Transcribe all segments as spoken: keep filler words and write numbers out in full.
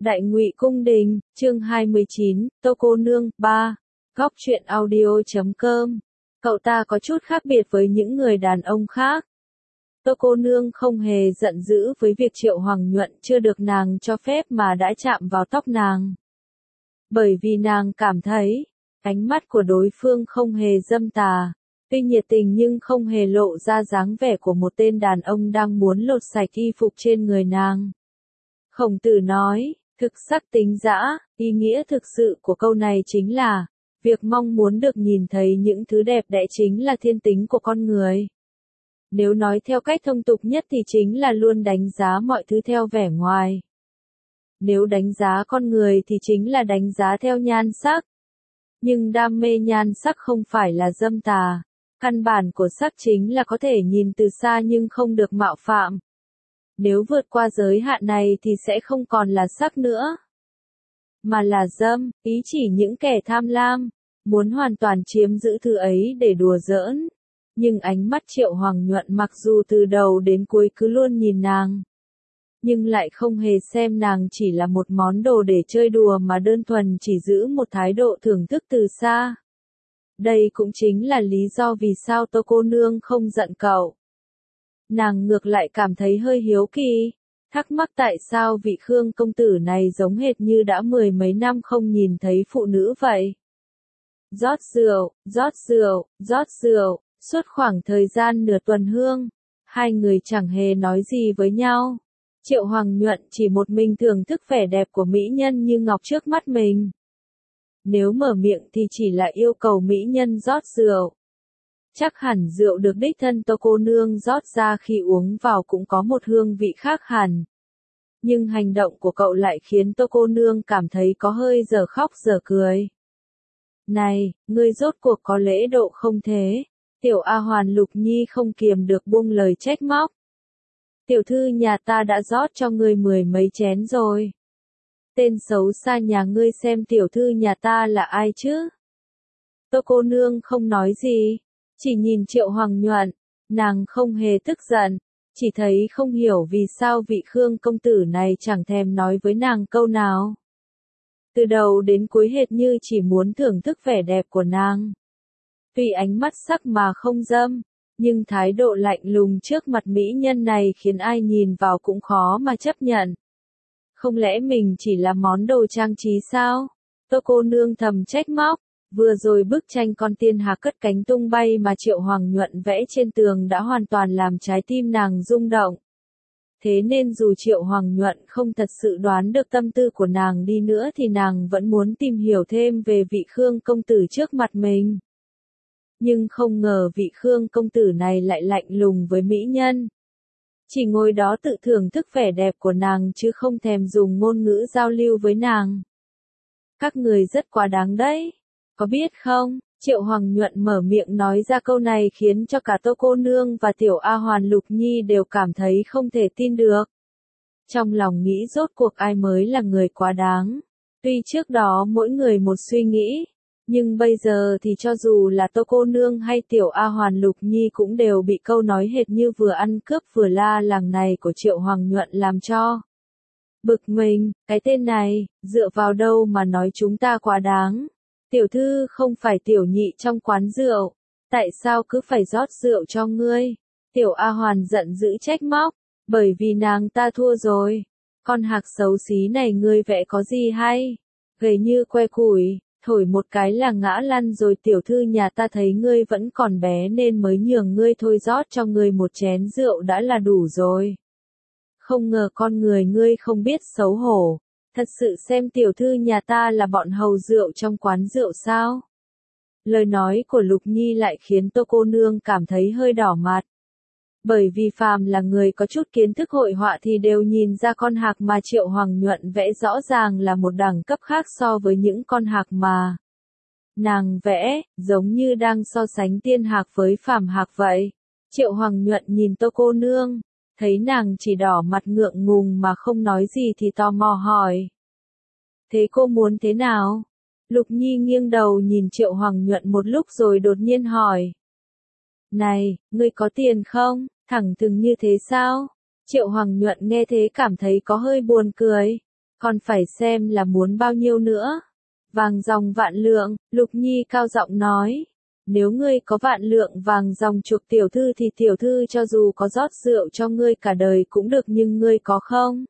Đại Ngụy Cung Đình, chương hai mươi chín, Tô Cô Nương, ba. Góc truyện audio chấm com. Cậu ta có chút khác biệt với những người đàn ông khác. Tô Cô Nương không hề giận dữ với việc Triệu Hoàng Nhuận chưa được nàng cho phép mà đã chạm vào tóc nàng. Bởi vì nàng cảm thấy, ánh mắt của đối phương không hề dâm tà, tuy nhiệt tình nhưng không hề lộ ra dáng vẻ của một tên đàn ông đang muốn lột sạch y phục trên người nàng. Khổng Tử nói, thực sắc tính dã, ý nghĩa thực sự của câu này chính là, việc mong muốn được nhìn thấy những thứ đẹp đẽ chính là thiên tính của con người. Nếu nói theo cách thông tục nhất thì chính là luôn đánh giá mọi thứ theo vẻ ngoài. Nếu đánh giá con người thì chính là đánh giá theo nhan sắc. Nhưng đam mê nhan sắc không phải là dâm tà. Căn bản của sắc chính là có thể nhìn từ xa nhưng không được mạo phạm. Nếu vượt qua giới hạn này thì sẽ không còn là sắc nữa, mà là dâm, ý chỉ những kẻ tham lam, muốn hoàn toàn chiếm giữ thứ ấy để đùa giỡn. Nhưng ánh mắt Triệu Hoàng Nhuận mặc dù từ đầu đến cuối cứ luôn nhìn nàng, nhưng lại không hề xem nàng chỉ là một món đồ để chơi đùa mà đơn thuần chỉ giữ một thái độ thưởng thức từ xa. Đây cũng chính là lý do vì sao Tô Cô Nương không giận cậu. Nàng ngược lại cảm thấy hơi hiếu kỳ, thắc mắc tại sao vị Khương công tử này giống hệt như đã mười mấy năm không nhìn thấy phụ nữ vậy. Rót rượu, rót rượu, rót rượu, suốt khoảng thời gian nửa tuần hương, hai người chẳng hề nói gì với nhau. Triệu Hoàng Nhuận chỉ một mình thưởng thức vẻ đẹp của mỹ nhân như ngọc trước mắt mình. Nếu mở miệng thì chỉ là yêu cầu mỹ nhân rót rượu. Chắc hẳn rượu được đích thân Tô Cô Nương rót ra khi uống vào cũng có một hương vị khác hẳn. Nhưng hành động của cậu lại khiến Tô Cô Nương cảm thấy có hơi dở khóc dở cười. Này, ngươi rốt cuộc có lễ độ không thế? Tiểu A Hoàn Lục Nhi không kiềm được buông lời trách móc. Tiểu thư nhà ta đã rót cho ngươi mười mấy chén rồi. Tên xấu xa nhà ngươi xem tiểu thư nhà ta là ai chứ? Tô Cô Nương không nói gì, chỉ nhìn Triệu Hoàng Nhuận, nàng không hề tức giận, chỉ thấy không hiểu vì sao vị Khương công tử này chẳng thèm nói với nàng câu nào. Từ đầu đến cuối hệt như chỉ muốn thưởng thức vẻ đẹp của nàng. Tuy ánh mắt sắc mà không dâm, nhưng thái độ lạnh lùng trước mặt mỹ nhân này khiến ai nhìn vào cũng khó mà chấp nhận. Không lẽ mình chỉ là món đồ trang trí sao? Tô Cô Nương thầm trách móc. Vừa rồi bức tranh con tiên hạc cất cánh tung bay mà Triệu Hoàng Nhuận vẽ trên tường đã hoàn toàn làm trái tim nàng rung động. Thế nên dù Triệu Hoàng Nhuận không thật sự đoán được tâm tư của nàng đi nữa thì nàng vẫn muốn tìm hiểu thêm về vị Khương công tử trước mặt mình. Nhưng không ngờ vị Khương công tử này lại lạnh lùng với mỹ nhân. Chỉ ngồi đó tự thưởng thức vẻ đẹp của nàng chứ không thèm dùng ngôn ngữ giao lưu với nàng. Các người rất quá đáng đấy. Có biết không, Triệu Hoàng Nhuận mở miệng nói ra câu này khiến cho cả Tô Cô Nương và Tiểu A Hoàn Lục Nhi đều cảm thấy không thể tin được. Trong lòng nghĩ rốt cuộc ai mới là người quá đáng. Tuy trước đó mỗi người một suy nghĩ, nhưng bây giờ thì cho dù là Tô Cô Nương hay Tiểu A Hoàn Lục Nhi cũng đều bị câu nói hệt như vừa ăn cướp vừa la làng này của Triệu Hoàng Nhuận làm cho bực mình. Cái tên này, dựa vào đâu mà nói chúng ta quá đáng? Tiểu thư không phải tiểu nhị trong quán rượu, tại sao cứ phải rót rượu cho ngươi? Tiểu A Hoàn giận dữ trách móc, bởi vì nàng ta thua rồi. Con hạc xấu xí này ngươi vẽ có gì hay? Gầy như que củi, thổi một cái là ngã lăn rồi. Tiểu thư nhà ta thấy ngươi vẫn còn bé nên mới nhường ngươi thôi, rót cho ngươi một chén rượu đã là đủ rồi. Không ngờ con người ngươi không biết xấu hổ. Thật sự xem tiểu thư nhà ta là bọn hầu rượu trong quán rượu sao? Lời nói của Lục Nhi lại khiến Tô Cô Nương cảm thấy hơi đỏ mặt. Bởi vì phàm là người có chút kiến thức hội họa thì đều nhìn ra con hạc mà Triệu Hoàng Nhuận vẽ rõ ràng là một đẳng cấp khác so với những con hạc mà nàng vẽ, giống như đang so sánh tiên hạc với phàm hạc vậy. Triệu Hoàng Nhuận nhìn Tô Cô Nương, thấy nàng chỉ đỏ mặt ngượng ngùng mà không nói gì thì tò mò hỏi. Thế cô muốn thế nào? Lục Nhi nghiêng đầu nhìn Triệu Hoàng Nhuận một lúc rồi đột nhiên hỏi. Này, ngươi có tiền không? Thẳng thừng như thế sao? Triệu Hoàng Nhuận nghe thế cảm thấy có hơi buồn cười. Còn phải xem là muốn bao nhiêu nữa. Vàng dòng vạn lượng, Lục Nhi cao giọng nói. Nếu ngươi có vạn lượng vàng dòng chuộc tiểu thư thì tiểu thư cho dù có rót rượu cho ngươi cả đời cũng được, nhưng ngươi có không?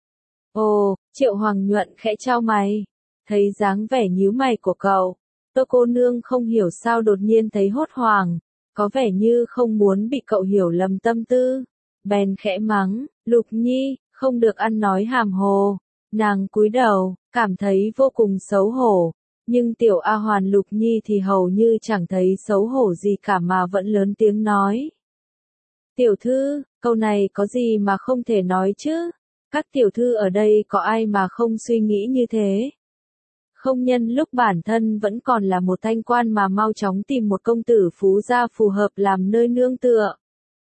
Ồ, Triệu Hoàng Nhuận khẽ chau mày. Thấy dáng vẻ nhíu mày của cậu, Tô cô nương không hiểu sao đột nhiên thấy hốt hoảng, có vẻ như không muốn bị cậu hiểu lầm tâm tư. Bèn khẽ mắng, Lục Nhi, không được ăn nói hàm hồ. Nàng cúi đầu, cảm thấy vô cùng xấu hổ. Nhưng tiểu A Hoàn Lục Nhi thì hầu như chẳng thấy xấu hổ gì cả mà vẫn lớn tiếng nói. Tiểu thư, câu này có gì mà không thể nói chứ? Các tiểu thư ở đây có ai mà không suy nghĩ như thế? Không nhân lúc bản thân vẫn còn là một thanh quan mà mau chóng tìm một công tử phú gia phù hợp làm nơi nương tựa.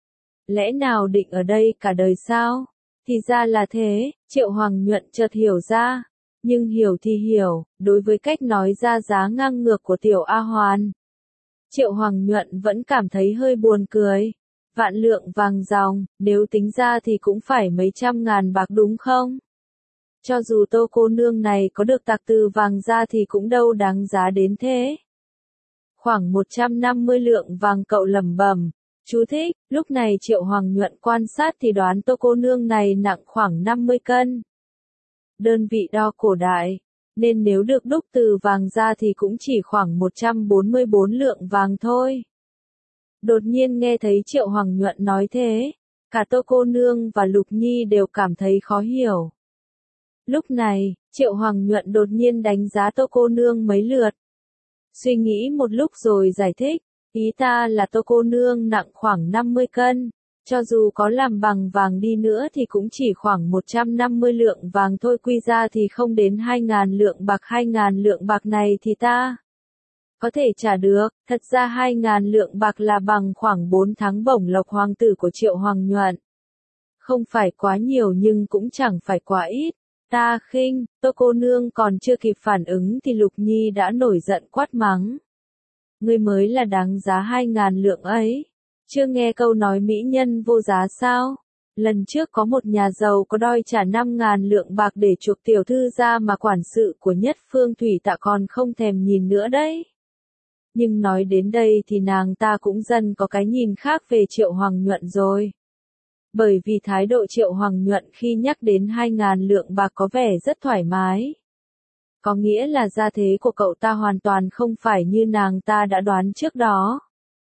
Lẽ nào định ở đây cả đời sao? Thì ra là thế, Triệu Hoàng Nhuận chợt hiểu ra. Nhưng hiểu thì hiểu, đối với cách nói ra giá ngang ngược của tiểu A Hoàn, Triệu Hoàng Nhuận vẫn cảm thấy hơi buồn cười. Vạn lượng vàng dòng, nếu tính ra thì cũng phải mấy trăm ngàn bạc đúng không? Cho dù Tô cô nương này có được tạc từ vàng ra thì cũng đâu đáng giá đến thế. Khoảng một trăm năm mươi lượng vàng, cậu lẩm bẩm. Chú thích, lúc này Triệu Hoàng Nhuận quan sát thì đoán Tô cô nương này nặng khoảng năm mươi cân. Đơn vị đo cổ đại, nên nếu được đúc từ vàng ra thì cũng chỉ khoảng một trăm bốn mươi bốn lượng vàng thôi. Đột nhiên nghe thấy Triệu Hoàng Nhuận nói thế, cả Tô cô nương và Lục Nhi đều cảm thấy khó hiểu. Lúc này, Triệu Hoàng Nhuận đột nhiên đánh giá Tô cô nương mấy lượt. Suy nghĩ một lúc rồi giải thích, ý ta là Tô cô nương nặng khoảng năm mươi cân. Cho dù có làm bằng vàng đi nữa thì cũng chỉ khoảng một trăm năm mươi lượng vàng thôi, quy ra thì không đến hai ngàn lượng bạc. Hai ngàn lượng bạc này thì ta có thể trả được, thật ra hai ngàn lượng bạc là bằng khoảng bốn tháng bổng lộc hoàng tử của Triệu Hoàng Nhuận. Không phải quá nhiều nhưng cũng chẳng phải quá ít. Ta khinh, Tô cô nương còn chưa kịp phản ứng thì Lục Nhi đã nổi giận quát mắng. Ngươi mới là đáng giá hai ngàn lượng ấy. Chưa nghe câu nói mỹ nhân vô giá sao? Lần trước có một nhà giàu có đòi trả năm ngàn lượng bạc để chuộc tiểu thư ra mà quản sự của Nhất Phương Thủy Tạ còn không thèm nhìn nữa đấy. Nhưng nói đến đây thì nàng ta cũng dần có cái nhìn khác về Triệu Hoàng Nhuận rồi. Bởi vì thái độ Triệu Hoàng Nhuận khi nhắc đến hai ngàn lượng bạc có vẻ rất thoải mái. Có nghĩa là gia thế của cậu ta hoàn toàn không phải như nàng ta đã đoán trước đó.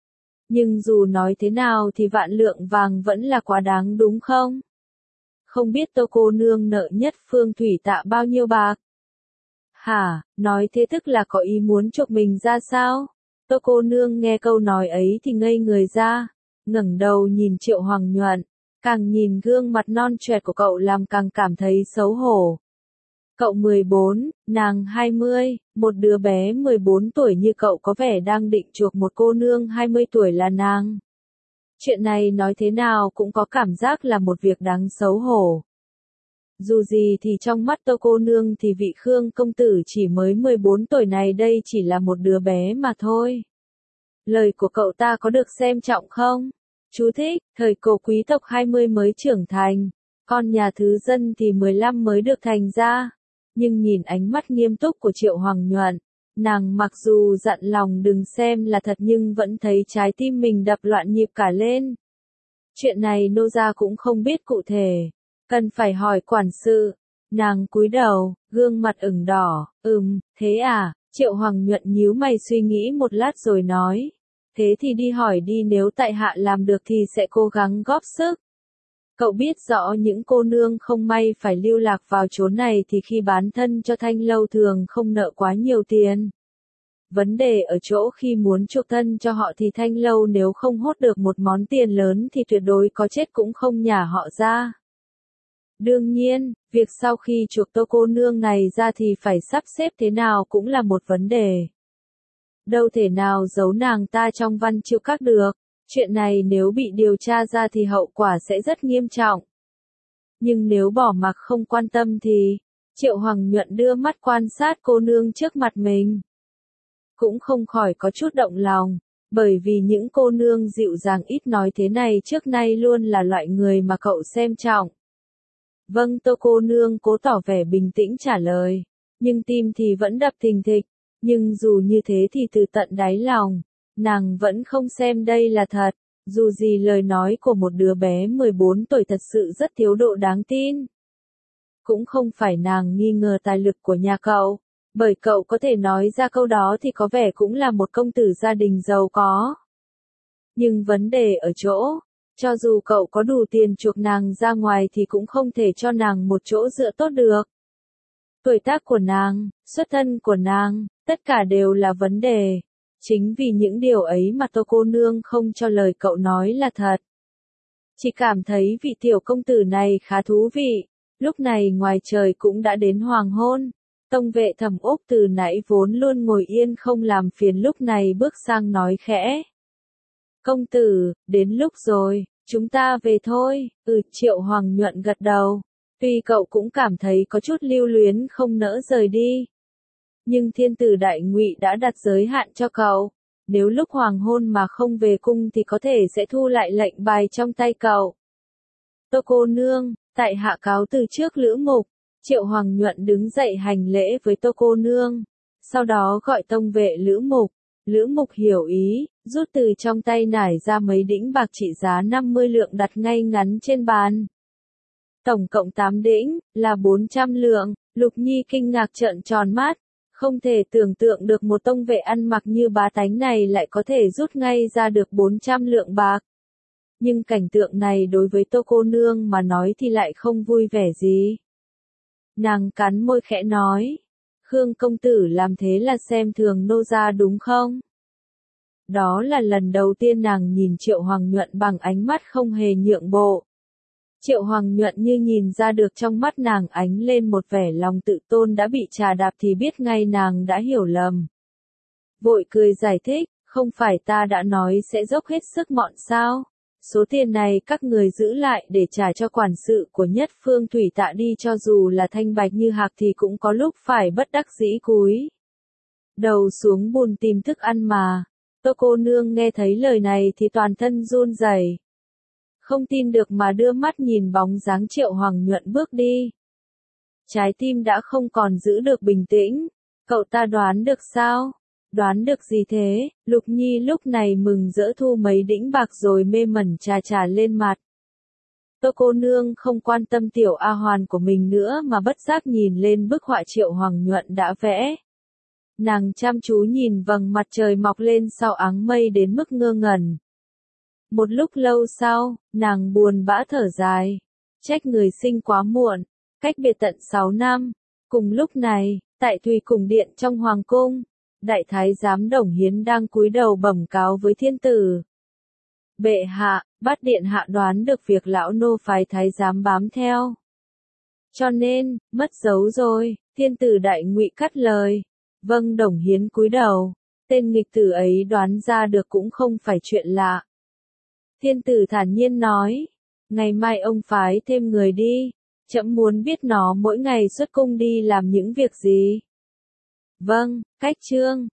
Nhưng dù nói thế nào thì vạn lượng vàng vẫn là quá đáng đúng không? Không biết Tô cô nương nợ Nhất Phương Thủy Tạ bao nhiêu bạc? Hả, nói thế tức là có ý muốn chuộc mình ra sao? Tô cô nương nghe câu nói ấy thì ngây người ra, ngẩng đầu nhìn Triệu Hoàng Nhuận, càng nhìn gương mặt non choẹt của cậu làm càng cảm thấy xấu hổ. Cậu mười bốn, nàng hai mươi, một đứa bé mười bốn tuổi như cậu có vẻ đang định chuộc một cô nương hai mươi tuổi là nàng. Chuyện này nói thế nào cũng có cảm giác là một việc đáng xấu hổ. Dù gì thì trong mắt Tô cô nương thì vị Khương công tử chỉ mới mười bốn tuổi này đây chỉ là một đứa bé mà thôi. Lời của cậu ta có được xem trọng không? Chú thích, thời cổ quý tộc hai mươi mới trưởng thành, con nhà thứ dân thì mười lăm mới được thành ra. Nhưng nhìn ánh mắt nghiêm túc của Triệu Hoàng Nhuận, nàng mặc dù dặn lòng đừng xem là thật nhưng vẫn thấy trái tim mình đập loạn nhịp cả lên. Chuyện này nô gia cũng không biết cụ thể, cần phải hỏi quản sự. Nàng cúi đầu, gương mặt ửng đỏ, ừm, thế à? Triệu Hoàng Nhuận nhíu mày suy nghĩ một lát rồi nói, thế thì đi hỏi đi, nếu tại hạ làm được thì sẽ cố gắng góp sức. Cậu biết rõ những cô nương không may phải lưu lạc vào chốn này thì khi bán thân cho thanh lâu thường không nợ quá nhiều tiền. Vấn đề ở chỗ khi muốn chuộc thân cho họ thì thanh lâu nếu không hốt được một món tiền lớn thì tuyệt đối có chết cũng không nhả họ ra. Đương nhiên, việc sau khi chuộc Tô cô nương này ra thì phải sắp xếp thế nào cũng là một vấn đề. Đâu thể nào giấu nàng ta trong Văn Chiêu Các được. Chuyện này nếu bị điều tra ra thì hậu quả sẽ rất nghiêm trọng. Nhưng nếu bỏ mặc không quan tâm thì, Triệu Hoàng Nhuận đưa mắt quan sát cô nương trước mặt mình. Cũng không khỏi có chút động lòng, bởi vì những cô nương dịu dàng ít nói thế này trước nay luôn là loại người mà cậu xem trọng. Vâng, Tô cô nương cố tỏ vẻ bình tĩnh trả lời, nhưng tim thì vẫn đập thình thịch, nhưng dù như thế thì từ tận đáy lòng, nàng vẫn không xem đây là thật, dù gì lời nói của một đứa bé mười bốn tuổi thật sự rất thiếu độ đáng tin. Cũng không phải nàng nghi ngờ tài lực của nhà cậu, bởi cậu có thể nói ra câu đó thì có vẻ cũng là một công tử gia đình giàu có. Nhưng vấn đề ở chỗ, cho dù cậu có đủ tiền chuộc nàng ra ngoài thì cũng không thể cho nàng một chỗ dựa tốt được. Tuổi tác của nàng, xuất thân của nàng, tất cả đều là vấn đề. Chính vì những điều ấy mà Tô cô nương không cho lời cậu nói là thật. Chỉ cảm thấy vị tiểu công tử này khá thú vị. Lúc này ngoài trời cũng đã đến hoàng hôn. Tông vệ Thẩm Úc từ nãy vốn luôn ngồi yên không làm phiền lúc này bước sang nói khẽ. Công tử, đến lúc rồi, chúng ta về thôi. Ừ, Triệu Hoàng Nhuận gật đầu. Tuy cậu cũng cảm thấy có chút lưu luyến không nỡ rời đi. Nhưng thiên tử đại ngụy đã đặt giới hạn cho cậu. Nếu lúc hoàng hôn mà không về cung thì có thể sẽ thu lại lệnh bài trong tay cậu. Tô cô nương, tại hạ cáo từ trước Lữ Mục. Triệu Hoàng Nhuận đứng dậy hành lễ với Tô cô nương. Sau đó gọi tông vệ Lữ Mục. Lữ Mục hiểu ý, rút từ trong tay nải ra mấy đĩnh bạc trị giá năm mươi lượng đặt ngay ngắn trên bàn. Tổng cộng tám đĩnh, là bốn trăm lượng. Lục Nhi kinh ngạc trợn tròn mắt. Không thể tưởng tượng được một tông vệ ăn mặc như bá tánh này lại có thể rút ngay ra được bốn trăm lượng bạc. Nhưng cảnh tượng này đối với Tô cô nương mà nói thì lại không vui vẻ gì. Nàng cắn môi khẽ nói. Khương công tử làm thế là xem thường nô gia đúng không? Đó là lần đầu tiên nàng nhìn Triệu Hoàng Nhuận bằng ánh mắt không hề nhượng bộ. Triệu Hoàng Nhuận như nhìn ra được trong mắt nàng ánh lên một vẻ lòng tự tôn đã bị trà đạp thì biết ngay nàng đã hiểu lầm. Vội cười giải thích, không phải ta đã nói sẽ dốc hết sức mọn sao? Số tiền này các người giữ lại để trả cho quản sự của Nhất Phương Thủy Tạ đi, cho dù là thanh bạch như hạc thì cũng có lúc phải bất đắc dĩ cúi đầu xuống bùn tìm thức ăn mà. Tô cô nương nghe thấy lời này thì toàn thân run rẩy. Không tin được mà đưa mắt nhìn bóng dáng Triệu Hoàng Nhuận bước đi. Trái tim đã không còn giữ được bình tĩnh. Cậu ta đoán được sao? Đoán được gì thế? Lục Nhi lúc này mừng rỡ thu mấy đĩnh bạc rồi mê mẩn trà trà lên mặt. Tô cô nương không quan tâm tiểu A Hoàn của mình nữa mà bất giác nhìn lên bức họa Triệu Hoàng Nhuận đã vẽ. Nàng chăm chú nhìn vầng mặt trời mọc lên sau áng mây đến mức ngơ ngẩn. Một lúc lâu sau, nàng buồn bã thở dài. Trách người sinh quá muộn, cách biệt tận sáu năm. Cùng lúc này, tại Thùy Cùng Điện trong Hoàng Cung, Đại Thái giám Đồng Hiến đang cúi đầu bẩm cáo với thiên tử. Bệ hạ, Bát điện hạ đoán được việc lão nô phái thái giám bám theo. Cho nên, mất dấu rồi, thiên tử Đại Ngụy cắt lời. Vâng, Đồng Hiến cúi đầu, tên nghịch tử ấy đoán ra được cũng không phải chuyện lạ. Thiên tử thản nhiên nói, ngày mai ông phái thêm người đi, trẫm muốn biết nó mỗi ngày xuất cung đi làm những việc gì. Vâng, cách chương.